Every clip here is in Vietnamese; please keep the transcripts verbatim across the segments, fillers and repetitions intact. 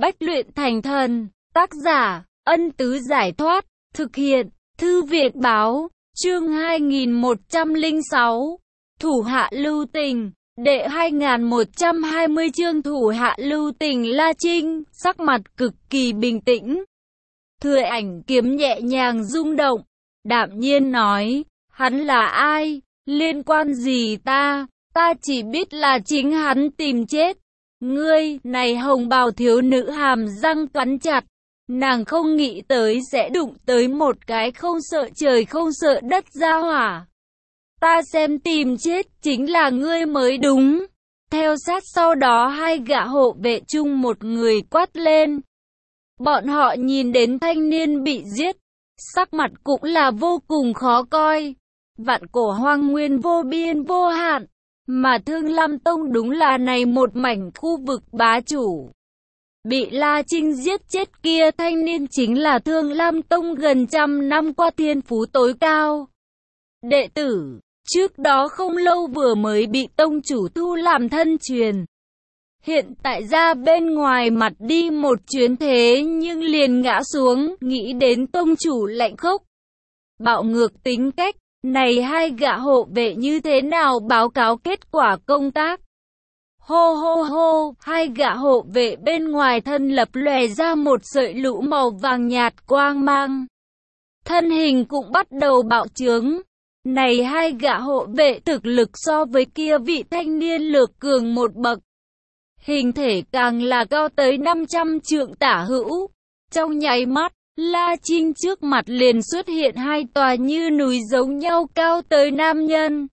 Bách luyện thành thần. Tác giả, Ân Tứ Giải Thoát. Thực hiện, Thư Việt Báo. Chương hai nghìn một trăm lẻ sáu. Thủ hạ lưu tình. Đệ hai nghìn một trăm hai mươi chương thủ hạ lưu tình. La Trinh, sắc mặt cực kỳ bình tĩnh. Thừa ảnh kiếm nhẹ nhàng rung động. Đạm nhiên nói, hắn là ai? Liên quan gì ta? Ta chỉ biết là chính hắn tìm chết. Ngươi, này hồng bào thiếu nữ hàm răng cắn chặt. Nàng không nghĩ tới sẽ đụng tới một cái không sợ trời không sợ đất ra hỏa. Ta xem tìm chết chính là ngươi mới đúng. Theo sát sau đó hai gã hộ vệ chung một người quát lên. Bọn họ nhìn đến thanh niên bị giết. Sắc mặt cũng là vô cùng khó coi. Vạn cổ hoang nguyên vô biên vô hạn. Mà Thương Lam Tông đúng là này một mảnh khu vực bá chủ. Bị La Trinh giết chết kia thanh niên chính là Thương Lam Tông gần trăm năm qua thiên phú tối cao. Đệ tử, trước đó không lâu vừa mới bị tông chủ thu làm thân truyền. Hiện tại ra bên ngoài mặt đi một chuyến thế nhưng liền ngã xuống, nghĩ đến tông chủ lạnh khốc. Bạo ngược tính cách, này hai gã hộ vệ như thế nào báo cáo kết quả công tác. Hô hô hô, hai gã hộ vệ bên ngoài thân lập lòe ra một sợi lũ màu vàng nhạt quang mang. Thân hình cũng bắt đầu bạo trướng. Này hai gã hộ vệ thực lực so với kia vị thanh niên lược cường một bậc. Hình thể càng là cao tới năm trăm trượng tả hữu. Trong nháy mắt, La Trinh trước mặt liền xuất hiện hai tòa như núi giống nhau cao tới nam nhân.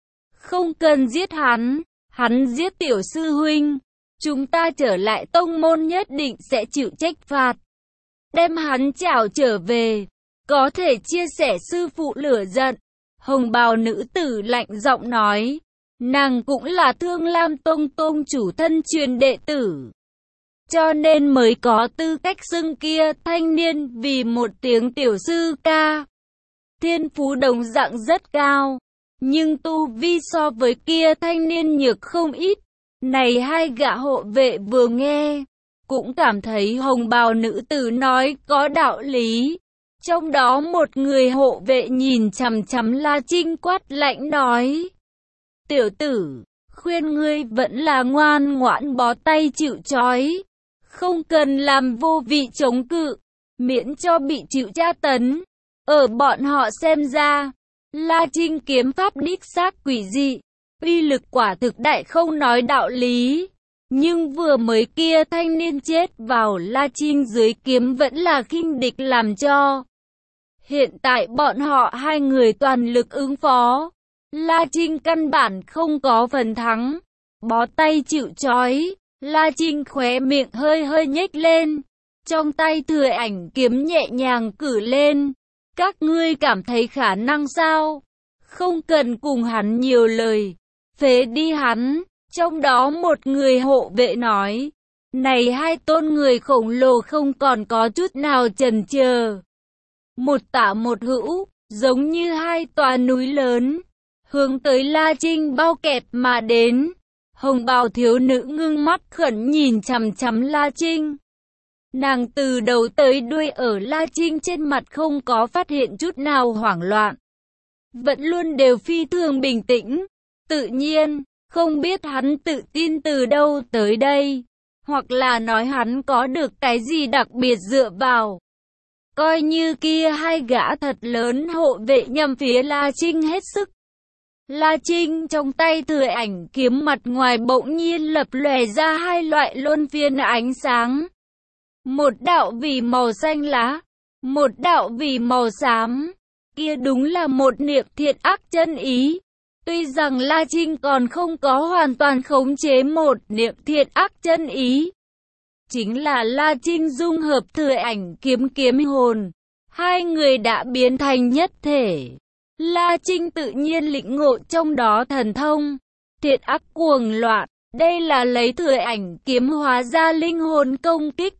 Không cần giết hắn, hắn giết tiểu sư huynh. Chúng ta trở lại tông môn nhất định sẽ chịu trách phạt. Đem hắn chảo trở về, có thể chia sẻ sư phụ lửa giận. Hồng bào nữ tử lạnh giọng nói. Nàng cũng là Thương Lam Tông tông chủ thân truyền đệ tử. Cho nên mới có tư cách xưng kia thanh niên vì một tiếng tiểu sư ca. Thiên phú đồng dạng rất cao. Nhưng tu vi so với kia thanh niên nhược không ít. Này hai gã hộ vệ vừa nghe. Cũng cảm thấy hồng bào nữ tử nói có đạo lý. Trong đó một người hộ vệ nhìn chằm chằm La Trinh quát lạnh nói. Tiểu tử, khuyên ngươi vẫn là ngoan ngoãn bó tay chịu trói. Không cần làm vô vị chống cự, miễn cho bị chịu tra tấn. Ở bọn họ xem ra, La Trinh kiếm pháp đích xác quỷ dị, uy lực quả thực đại không nói đạo lý. Nhưng vừa mới kia thanh niên chết vào La Trinh dưới kiếm vẫn là khinh địch làm cho. Hiện tại bọn họ hai người toàn lực ứng phó. La Trinh căn bản không có phần thắng. Bó tay chịu trói. La Trinh khóe miệng hơi hơi nhếch lên. Trong tay thừa ảnh kiếm nhẹ nhàng cử lên. Các ngươi cảm thấy khả năng sao? Không cần cùng hắn nhiều lời. Phế đi hắn. Trong đó một người hộ vệ nói. Này hai tôn người khổng lồ không còn có chút nào chần chờ. Một tả một hữu, giống như hai tòa núi lớn. Hướng tới La Trinh bao kẹp mà đến. Hồng bào thiếu nữ ngưng mắt khẩn nhìn chằm chằm La Trinh. Nàng từ đầu tới đuôi ở La Trinh trên mặt không có phát hiện chút nào hoảng loạn. Vẫn luôn đều phi thường bình tĩnh. Tự nhiên, không biết hắn tự tin từ đâu tới đây. Hoặc là nói hắn có được cái gì đặc biệt dựa vào. Coi như kia hai gã thật lớn hộ vệ nhằm phía La Trinh hết sức. La Trinh trong tay thừa ảnh kiếm mặt ngoài bỗng nhiên lập lòe ra hai loại luân phiên ánh sáng. Một đạo vì màu xanh lá, một đạo vì màu xám. Kia đúng là một niệm thiện ác chân ý. Tuy rằng La Trinh còn không có hoàn toàn khống chế một niệm thiện ác chân ý. Chính là La Trinh dung hợp thừa ảnh kiếm kiếm hồn. Hai người đã biến thành nhất thể. La Trinh tự nhiên lĩnh ngộ trong đó thần thông. Thiện ác cuồng loạn. Đây là lấy thừa ảnh kiếm hóa ra linh hồn công kích.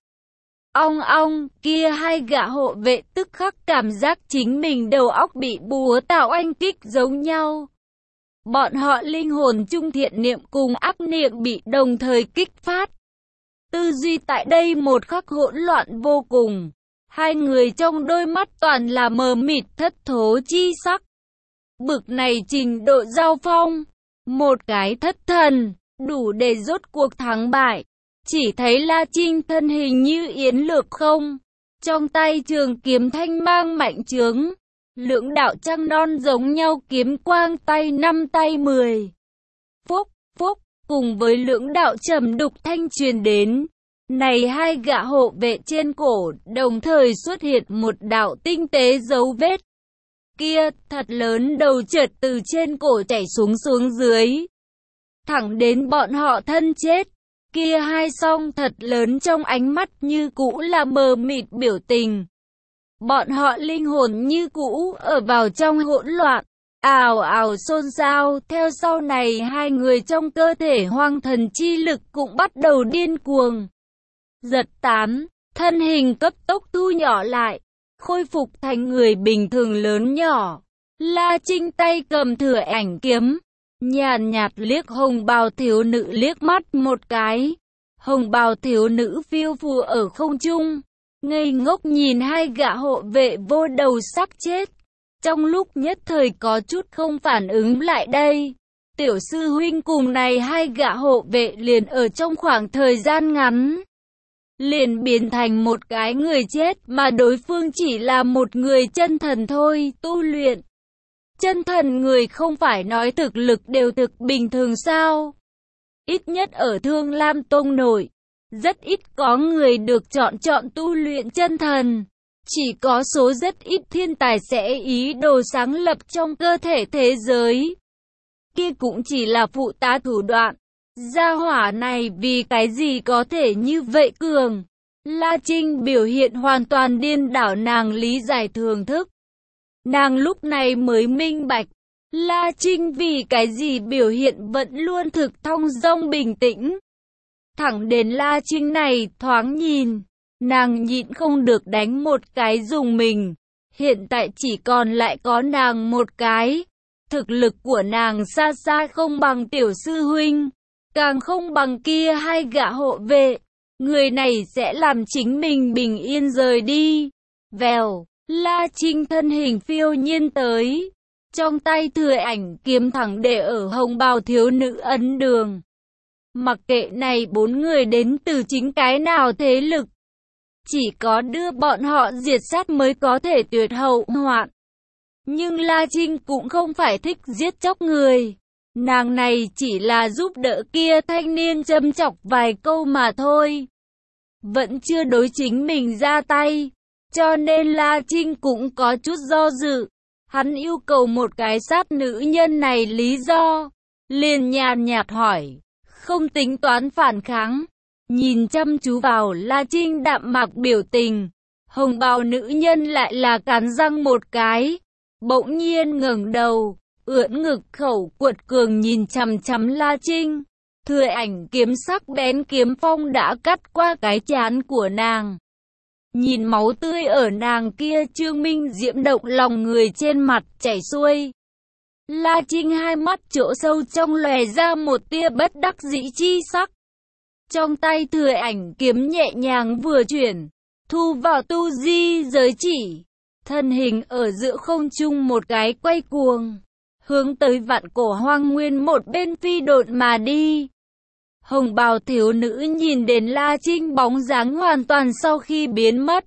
Ong ong, kia hai gã hộ vệ tức khắc cảm giác chính mình đầu óc bị búa tạo oanh kích giống nhau. Bọn họ linh hồn trung thiện niệm cùng ác niệm bị đồng thời kích phát. Tư duy tại đây một khắc hỗn loạn vô cùng. Hai người trong đôi mắt toàn là mờ mịt thất thố chi sắc. Bực này trình độ giao phong, một cái thất thần, đủ để rốt cuộc thắng bại. Chỉ thấy La Trinh thân hình như yến lược không, trong tay trường kiếm thanh mang mạnh trướng, lưỡng đạo trăng non giống nhau kiếm quang tay năm tay mười. Phúc, phúc, cùng với lưỡng đạo trầm đục thanh truyền đến. Này hai gã hộ vệ trên cổ đồng thời xuất hiện một đạo tinh tế dấu vết. Kia, thật lớn đầu chợt từ trên cổ chảy xuống xuống dưới. Thẳng đến bọn họ thân chết. Kia hai song thật lớn trong ánh mắt như cũ là mờ mịt biểu tình. Bọn họ linh hồn như cũ ở vào trong hỗn loạn. Ào ào xôn xao, theo sau này hai người trong cơ thể hoang thần chi lực cũng bắt đầu điên cuồng. Giật tán, thân hình cấp tốc thu nhỏ lại, khôi phục thành người bình thường lớn nhỏ. La Trinh tay cầm thừa ảnh kiếm, nhàn nhạt liếc hồng bào thiếu nữ liếc mắt một cái. Hồng bào thiếu nữ phiêu phù ở không trung, ngây ngốc nhìn hai gã hộ vệ vô đầu sắc chết. Trong lúc nhất thời có chút không phản ứng lại đây. Tiểu sư huynh cùng này hai gã hộ vệ liền ở trong khoảng thời gian ngắn liền biến thành một cái người chết, mà đối phương chỉ là một người chân thần thôi, tu luyện. Chân thần người không phải nói thực lực đều thực bình thường sao? Ít nhất ở Thương Lam Tông nội, rất ít có người được chọn chọn tu luyện chân thần. Chỉ có số rất ít thiên tài sẽ ý đồ sáng lập trong cơ thể thế giới. Kia cũng chỉ là phụ tá thủ đoạn. Gia hỏa này vì cái gì có thể như vậy cường? La Trinh biểu hiện hoàn toàn điên đảo nàng lý giải thường thức. Nàng lúc này mới minh bạch. La Trinh vì cái gì biểu hiện vẫn luôn thực thong dong bình tĩnh. Thẳng đến La Trinh này thoáng nhìn, nàng nhịn không được đánh một cái dùng mình. Hiện tại chỉ còn lại có nàng một cái. Thực lực của nàng xa xa không bằng tiểu sư huynh, càng không bằng kia hai gã hộ vệ. Người này sẽ làm chính mình bình yên rời đi. Vèo, La Trinh thân hình phiêu nhiên tới. Trong tay thừa ảnh kiếm thẳng để ở hồng bào thiếu nữ ấn đường. Mặc kệ này bốn người đến từ chính cái nào thế lực, chỉ có đưa bọn họ diệt sát mới có thể tuyệt hậu hoạn. Nhưng La Trinh cũng không phải thích giết chóc người. Nàng này chỉ là giúp đỡ kia thanh niên châm chọc vài câu mà thôi. Vẫn chưa đối chính mình ra tay. Cho nên La Trinh cũng có chút do dự. Hắn yêu cầu một cái sát nữ nhân này lý do. Liền nhàn nhạt hỏi. Không tính toán phản kháng. Nhìn chăm chú vào La Trinh đạm mạc biểu tình. Hồng bào nữ nhân lại là cắn răng một cái. Bỗng nhiên ngẩng đầu, ưỡn ngực khẩu cuột cường nhìn chằm chằm La Trinh. Thừa ảnh kiếm sắc bén kiếm phong đã cắt qua cái trán của nàng. Nhìn máu tươi ở nàng kia Trương Minh diễm động lòng người trên mặt chảy xuôi. La Trinh hai mắt chỗ sâu trong lòe ra một tia bất đắc dĩ chi sắc. Trong tay thừa ảnh kiếm nhẹ nhàng vừa chuyển, thu vào tu di giới chỉ. Thân hình ở giữa không trung một cái quay cuồng, hướng tới vạn cổ hoang nguyên một bên phi độn mà đi. Hồng bào thiếu nữ nhìn đến La Trinh bóng dáng hoàn toàn sau khi biến mất,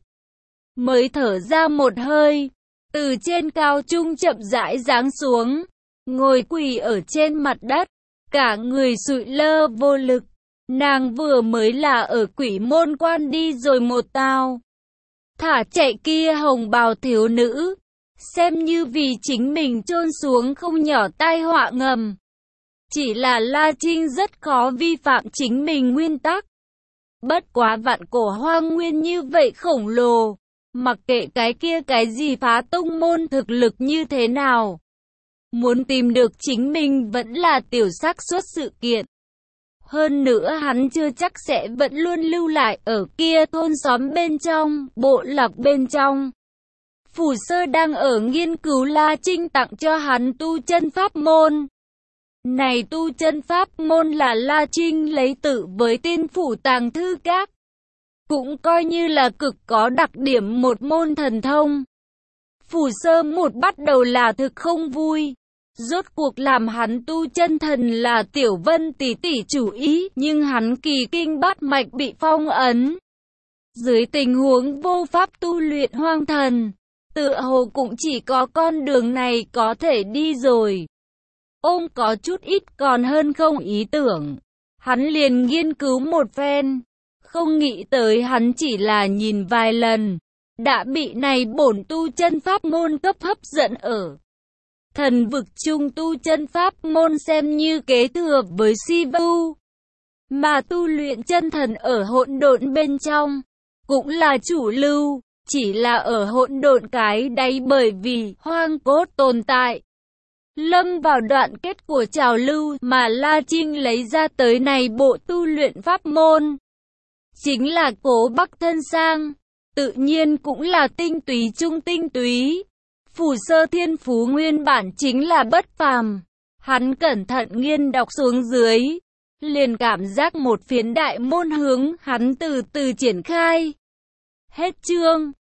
mới thở ra một hơi, từ trên cao trung chậm rãi giáng xuống, ngồi quỳ ở trên mặt đất, cả người sụi lơ vô lực. Nàng vừa mới là ở quỷ môn quan đi rồi một tao. Thả chạy kia hồng bào thiếu nữ, xem như vì chính mình chôn xuống không nhỏ tai họa ngầm. Chỉ là La Trinh rất khó vi phạm chính mình nguyên tắc. Bất quá vạn cổ hoang nguyên như vậy khổng lồ, mặc kệ cái kia cái gì phá tông môn thực lực như thế nào, muốn tìm được chính mình vẫn là tiểu xác suất sự kiện. Hơn nữa hắn chưa chắc sẽ vẫn luôn lưu lại ở kia thôn xóm bên trong, bộ lạc bên trong. Phủ Sơ đang ở nghiên cứu La Trinh tặng cho hắn tu chân pháp môn. Này tu chân pháp môn là La Trinh lấy tự với tiên phủ tàng thư các, cũng coi như là cực có đặc điểm một môn thần thông. Phủ Sơ một bắt đầu là thực không vui. Rốt cuộc làm hắn tu chân thần là Tiểu Vân tỷ tỷ chủ ý, nhưng hắn kỳ kinh bát mạch bị phong ấn. Dưới tình huống vô pháp tu luyện hoang thần, tựa hồ cũng chỉ có con đường này có thể đi rồi. Ôm có chút ít còn hơn không ý tưởng. Hắn liền nghiên cứu một phen. Không nghĩ tới hắn chỉ là nhìn vài lần, đã bị này bổn tu chân pháp môn cấp hấp dẫn ở. Thần vực chung tu chân pháp môn xem như kế thừa với si vu, mà tu luyện chân thần ở hỗn độn bên trong, cũng là chủ lưu, chỉ là ở hỗn độn cái đáy bởi vì hoang cốt tồn tại. Lâm vào đoạn kết của trào lưu mà La Trinh lấy ra tới này bộ tu luyện pháp môn. Chính là Cố Bắc Thân Sang, tự nhiên cũng là tinh túy trung tinh túy. Phủ Sơ thiên phú nguyên bản chính là bất phàm. Hắn cẩn thận nghiên đọc xuống dưới, liền cảm giác một phiến đại môn hướng hắn từ từ triển khai. Hết chương.